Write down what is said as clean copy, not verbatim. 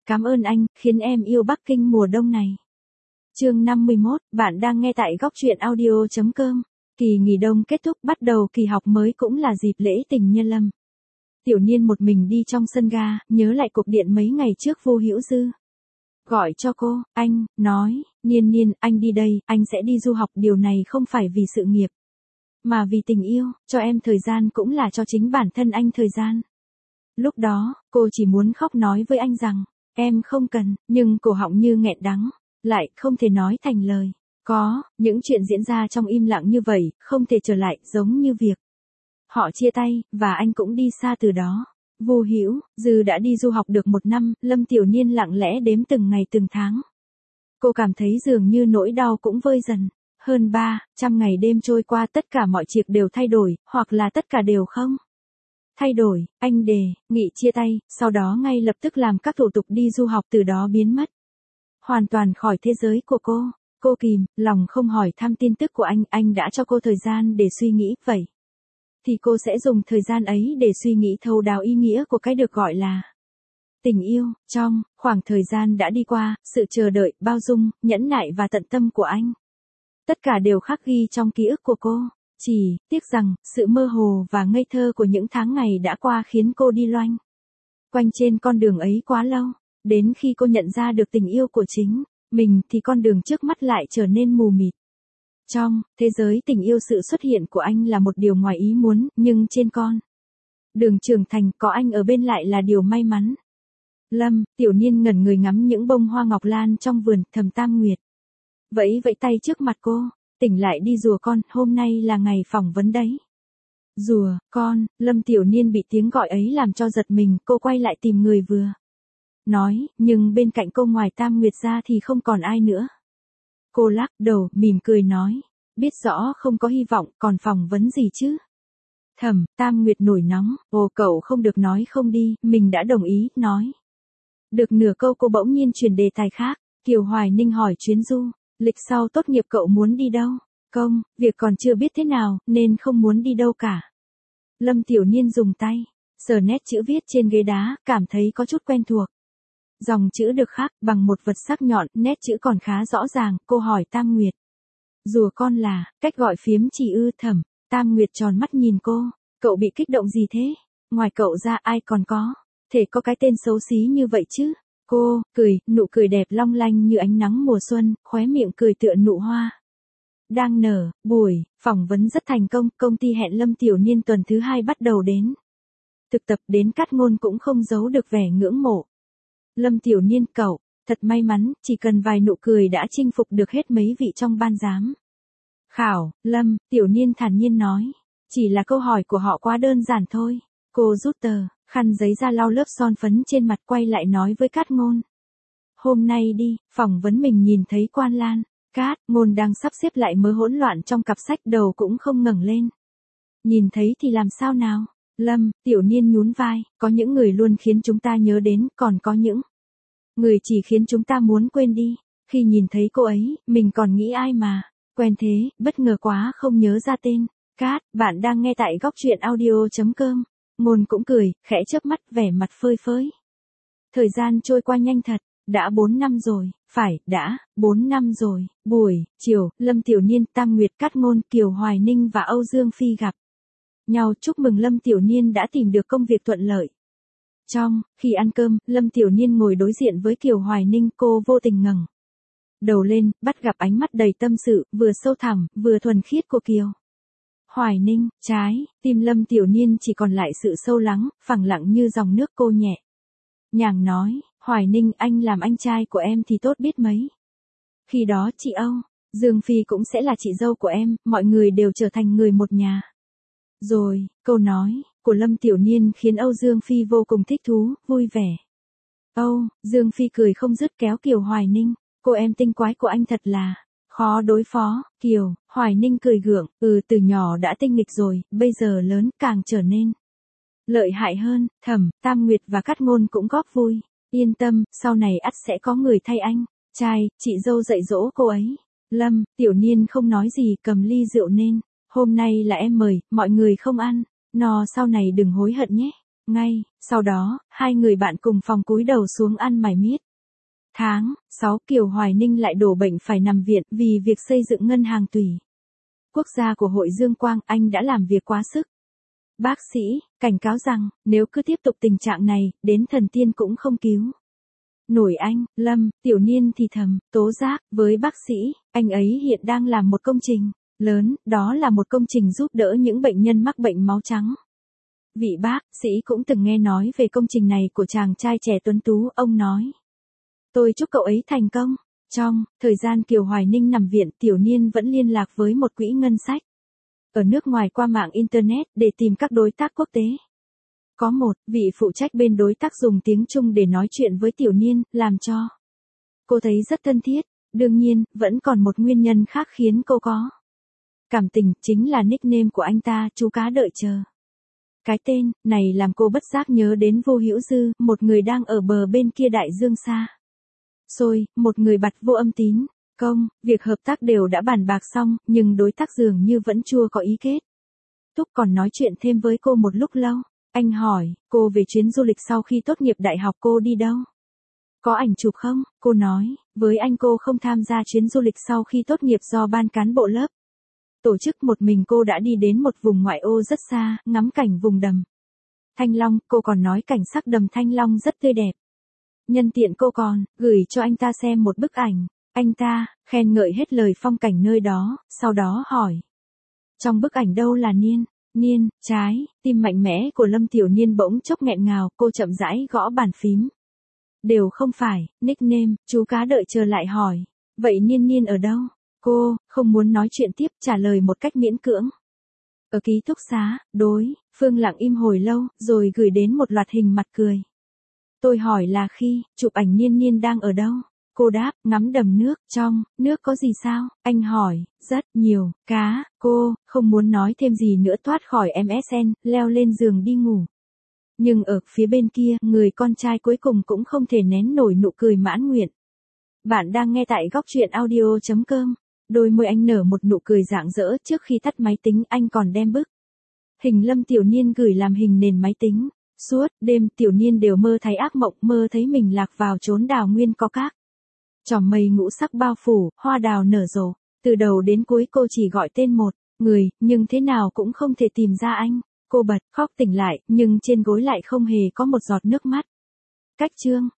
cảm ơn anh, khiến em yêu Bắc Kinh mùa đông này. Chương 51, bạn đang nghe tại góc truyện audio.com. Kỳ nghỉ đông kết thúc, bắt đầu kỳ học mới cũng là dịp lễ tình nhân lâm. Tiểu Niên một mình đi trong sân ga, nhớ lại cuộc điện mấy ngày trước Vô Hữu Dư. Gọi cho cô, anh, nói, Niên, anh đi đây, anh sẽ đi du học, điều này không phải vì sự nghiệp, mà vì tình yêu, cho em thời gian cũng là cho chính bản thân anh thời gian. Lúc đó, cô chỉ muốn khóc nói với anh rằng, em không cần, nhưng cổ họng như nghẹn đắng, lại không thể nói thành lời. Có, những chuyện diễn ra trong im lặng như vậy, không thể trở lại, giống như việc họ chia tay, và anh cũng đi xa từ đó. Vô Hữu Dư đã đi du học được 1 năm, Lâm Tiểu Niên lặng lẽ đếm từng ngày từng tháng. Cô cảm thấy dường như nỗi đau cũng vơi dần. Hơn 300 ngày đêm trôi qua, tất cả mọi chuyện đều thay đổi, hoặc là tất cả đều không thay đổi. Anh đề nghị chia tay, sau đó ngay lập tức làm các thủ tục đi du học, từ đó biến mất hoàn toàn khỏi thế giới của cô. Cô kìm lòng không hỏi thăm tin tức của anh đã cho cô thời gian để suy nghĩ, vậy thì cô sẽ dùng thời gian ấy để suy nghĩ thấu đáo ý nghĩa của cái được gọi là tình yêu. Trong khoảng thời gian đã đi qua, sự chờ đợi, bao dung, nhẫn nại và tận tâm của anh, tất cả đều khắc ghi trong ký ức của cô. Chỉ tiếc rằng, sự mơ hồ và ngây thơ của những tháng ngày đã qua khiến cô đi loanh quanh trên con đường ấy quá lâu. Đến khi cô nhận ra được tình yêu của chính mình thì con đường trước mắt lại trở nên mù mịt. Trong thế giới tình yêu, sự xuất hiện của anh là một điều ngoài ý muốn, nhưng trên con đường trưởng thành có anh ở bên lại là điều may mắn. Lâm Tiểu Niên ngẩn người ngắm những bông hoa ngọc lan trong vườn. Thẩm Tam Nguyệt vẫy tay trước mặt cô, tỉnh lại đi rùa con, hôm nay là ngày phỏng vấn đấy. Rùa con, Lâm Tiểu Niên bị tiếng gọi ấy làm cho giật mình, cô quay lại tìm người vừa nói, nhưng bên cạnh cô ngoài Tam Nguyệt ra thì không còn ai nữa. Cô lắc đầu, mỉm cười nói, biết rõ không có hy vọng, còn phỏng vấn gì chứ? Thẩm Tam Nguyệt nổi nóng, ồ cậu không được nói không đi, mình đã đồng ý, nói. Được nửa câu cô bỗng nhiên chuyển đề tài khác, Kiều Hoài Ninh hỏi chuyến du lịch sau tốt nghiệp cậu muốn đi đâu? Công việc còn chưa biết thế nào, nên không muốn đi đâu cả. Lâm Tiểu Niên dùng tay sờ nét chữ viết trên ghế đá, cảm thấy có chút quen thuộc. Dòng chữ được khắc bằng một vật sắc nhọn, nét chữ còn khá rõ ràng. Cô hỏi Tam Nguyệt, rùa con là cách gọi phiếm chỉ ư? Thẩm Tam Nguyệt tròn mắt nhìn cô, cậu bị kích động gì thế? Ngoài cậu ra ai còn có thể có cái tên xấu xí như vậy chứ? Cô cười, nụ cười đẹp long lanh như ánh nắng mùa xuân, khóe miệng cười tựa nụ hoa đang nở. Buổi phỏng vấn rất thành công, công ty hẹn Lâm Tiểu Niên tuần thứ 2 bắt đầu đến thực tập. Đến Cát Ngôn cũng không giấu được vẻ ngưỡng mộ. Lâm Tiểu Niên, cậu thật may mắn, chỉ cần vài nụ cười đã chinh phục được hết mấy vị trong ban giám khảo. Lâm Tiểu Niên thản nhiên nói, chỉ là câu hỏi của họ quá đơn giản thôi. Cô rút tờ khăn giấy ra lau lớp son phấn trên mặt, quay lại nói với Cát Ngôn, hôm nay đi phỏng vấn mình nhìn thấy Quan Lan. Cát Ngôn đang sắp xếp lại mớ hỗn loạn trong cặp sách, đầu cũng không ngẩng lên. Nhìn thấy thì làm sao nào? Lâm Tiểu Niên nhún vai, có những người luôn khiến chúng ta nhớ đến, còn có những người chỉ khiến chúng ta muốn quên đi. Khi nhìn thấy cô ấy, mình còn nghĩ ai mà quen thế, bất ngờ quá không nhớ ra tên. Cát, bạn đang nghe tại góc truyện audio.com. Ngôn cũng cười, khẽ chớp mắt, vẻ mặt phơi phới. Thời gian trôi qua nhanh thật, đã 4 năm rồi, phải, đã 4 năm rồi. Buổi chiều, Lâm Tiểu Niên, Tam Nguyệt, Cát Ngôn, Kiều Hoài Ninh và Âu Dương Phi gặp nhau chúc mừng Lâm Tiểu Niên đã tìm được công việc thuận lợi. Trong khi ăn cơm, Lâm Tiểu Niên ngồi đối diện với Kiều Hoài Ninh, cô vô tình ngẩng đầu lên, bắt gặp ánh mắt đầy tâm sự, vừa sâu thẳm, vừa thuần khiết của Kiều Hoài Ninh. Trái tim Lâm Tiểu Niên chỉ còn lại sự sâu lắng, phẳng lặng như dòng nước. Cô nhẹ nhàng nói, Hoài Ninh, anh làm anh trai của em thì tốt biết mấy. Khi đó chị Âu Dương Phi cũng sẽ là chị dâu của em, mọi người đều trở thành người một nhà. Rồi, câu nói của Lâm Tiểu Niên khiến Âu Dương Phi vô cùng thích thú, vui vẻ. Âu Dương Phi cười không dứt, kéo Kiều Hoài Ninh, cô em tinh quái của anh thật là khó đối phó. Kiều Hoài Ninh cười gượng, từ nhỏ đã tinh nghịch rồi, bây giờ lớn càng trở nên lợi hại hơn. Thẩm Tam Nguyệt và Cát Ngôn cũng góp vui, yên tâm, sau này ắt sẽ có người thay anh trai, chị dâu dạy dỗ cô ấy. Lâm Tiểu Niên không nói gì, cầm ly rượu nên, hôm nay là em mời, mọi người không ăn no sau này đừng hối hận nhé. Ngay, sau đó, hai người bạn cùng phòng cúi đầu xuống ăn mải miết. Tháng 6 Kiều Hoài Ninh lại đổ bệnh phải nằm viện vì việc xây dựng ngân hàng tủy quốc gia của Hội Dương Quang, anh đã làm việc quá sức. Bác sĩ cảnh cáo rằng, nếu cứ tiếp tục tình trạng này, đến thần tiên cũng không cứu nổi anh. Lâm Tiểu Niên thì thầm, tố giác với bác sĩ, anh ấy hiện đang làm một công trình lớn, đó là một công trình giúp đỡ những bệnh nhân mắc bệnh máu trắng. Vị bác sĩ cũng từng nghe nói về công trình này của chàng trai trẻ tuấn tú, ông nói. Tôi chúc cậu ấy thành công. Trong thời gian Kiều Hoài Ninh nằm viện, Tiểu Niên vẫn liên lạc với một quỹ ngân sách ở nước ngoài qua mạng Internet để tìm các đối tác quốc tế. Có một vị phụ trách bên đối tác dùng tiếng Trung để nói chuyện với Tiểu Niên, làm cho cô thấy rất thân thiết. Đương nhiên, vẫn còn một nguyên nhân khác khiến cô có cảm tình, chính là nickname của anh ta, chú cá đợi chờ. Cái tên này làm cô bất giác nhớ đến Vô Hữu Dư, một người đang ở bờ bên kia đại dương xa xôi, một người bặt vô âm tín. Việc hợp tác đều đã bàn bạc xong, nhưng đối tác dường như vẫn chưa có ý kết thúc. Còn nói chuyện thêm với cô một lúc lâu. Anh hỏi cô về chuyến du lịch sau khi tốt nghiệp đại học, cô đi đâu? Có ảnh chụp không? Cô nói, với anh cô không tham gia chuyến du lịch sau khi tốt nghiệp do ban cán bộ lớp tổ chức. Một mình cô đã đi đến một vùng ngoại ô rất xa, ngắm cảnh vùng đầm Thanh Long. Cô còn nói cảnh sắc đầm Thanh Long rất tươi đẹp. Nhân tiện cô còn gửi cho anh ta xem một bức ảnh. Anh ta khen ngợi hết lời phong cảnh nơi đó, sau đó hỏi. Trong bức ảnh đâu là Niên? Trái tim mạnh mẽ của Lâm Tiểu Niên bỗng chốc nghẹn ngào, cô chậm rãi gõ bàn phím. Đều không phải, nickname, chú cá đợi chờ lại hỏi. Vậy Niên ở đâu? Cô không muốn nói chuyện tiếp, trả lời một cách miễn cưỡng. Ở ký túc xá. Đối phương lặng im hồi lâu, rồi gửi đến một loạt hình mặt cười. Tôi hỏi là khi chụp ảnh Niên đang ở đâu? Cô đáp, ngắm đầm nước. Trong nước có gì sao? Anh hỏi, rất nhiều cá. Cô không muốn nói thêm gì nữa, thoát khỏi MSN, leo lên giường đi ngủ. Nhưng ở phía bên kia, người con trai cuối cùng cũng không thể nén nổi nụ cười mãn nguyện. Bạn đang nghe tại góc truyện audio.com. Đôi môi anh nở một nụ cười rạng rỡ. Trước khi tắt máy tính, anh còn đem bức hình Lâm Tiểu Niên gửi làm hình nền máy tính. Suốt đêm Tiểu Niên đều mơ thấy ác mộng, mơ thấy mình lạc vào chốn đào nguyên có các chòm mây ngũ sắc bao phủ, hoa đào nở rộ. Từ đầu đến cuối cô chỉ gọi tên một người, nhưng thế nào cũng không thể tìm ra anh. Cô bật khóc tỉnh lại, nhưng trên gối lại không hề có một giọt nước mắt. Cách chương